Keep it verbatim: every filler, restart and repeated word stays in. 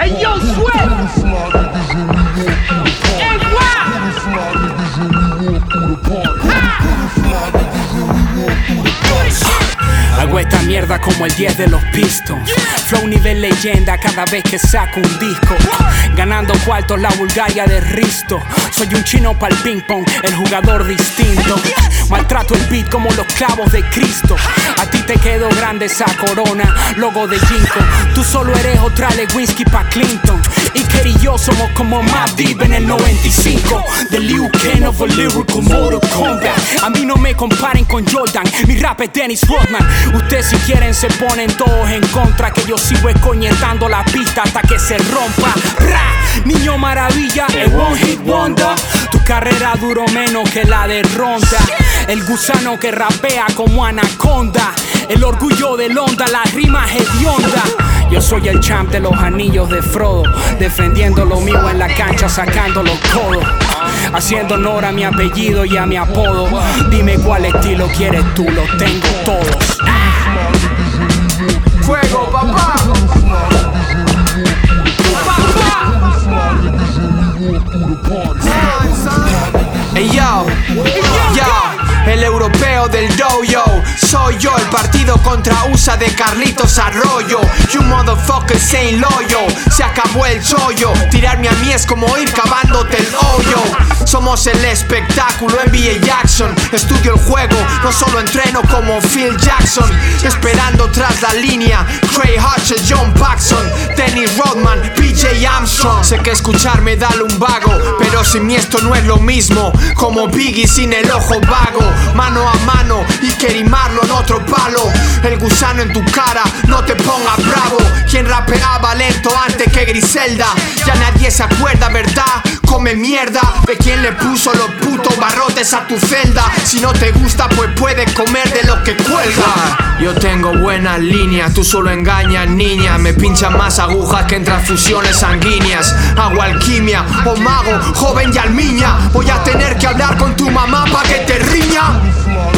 Hey yo, Sweat! And hago esta mierda como el diez de los Pistons. Flow nivel leyenda cada vez que saco un disco. Ganando cuartos la Bulgaria de Risto. Soy un chino pa'l ping pong, el jugador distinto. Maltrato el beat como los clavos de Cristo. A ti te quedó grande esa corona, logo de Jinko. Tú solo eres otra Lewinsky pa' Clinton. Iker y yo somos como Mobb Deep en el noventa y cinco. The Liu Kang of a lyrical Mortal Kombat. A mí no me comparen con Jordan, mi rap es Dennis Rodman. Ustedes si quieren se ponen todos en contra, que yo sigo escoñetando la pista hasta que se rompa. ¡Ra! Niño maravilla, el one hit wonder. Tu carrera duró menos que la de Ronda. El gusano que rapea como anaconda. El orgullo del Honda, la rima hedionda. Yo soy el champ de los anillos de Frodo, defendiendo lo mío en la cancha, sacando los codos, haciendo honor a mi apellido y a mi apodo. Dime cuál estilo quieres tú, los tengo todos. Fuego, papá. Hey yo, yo, el europeo del dojo. Soy yo, el partido contra U S A de Carlitos Arroyo. You motherfuckers ain't loyal. Se acabó el chollo. Tirarme a mí es como ir cavándote el hoyo. Somos el espectáculo, N B A Jackson. Estudio el juego, no solo entreno como Phil Jackson. Esperando tras la línea, Trey Hutch, John Paxson, Dennis Rodman, P J Armstrong. Sé que escucharme da lumbago, pero sin mí esto no es lo mismo. Como Biggie sin el ojo vago. Mano a mano, Iker y Marlon otro palo. El gusano en tu cara, no te pongas bravo. Quien rapeaba lento antes que Griselda. Ya nadie se acuerda, ¿verdad? Come mierda. De quien le puso los putos barrotes a tu celda. Si no te gusta pues puedes comer de lo que cuelga. Yo tengo buenas líneas, tú solo engañas niña. Me pinchan más agujas que en transfusiones sanguíneas. Hago alquimia o mago, joven y almiña. Voy a tener que hablar con tu mamá pa' que te riña.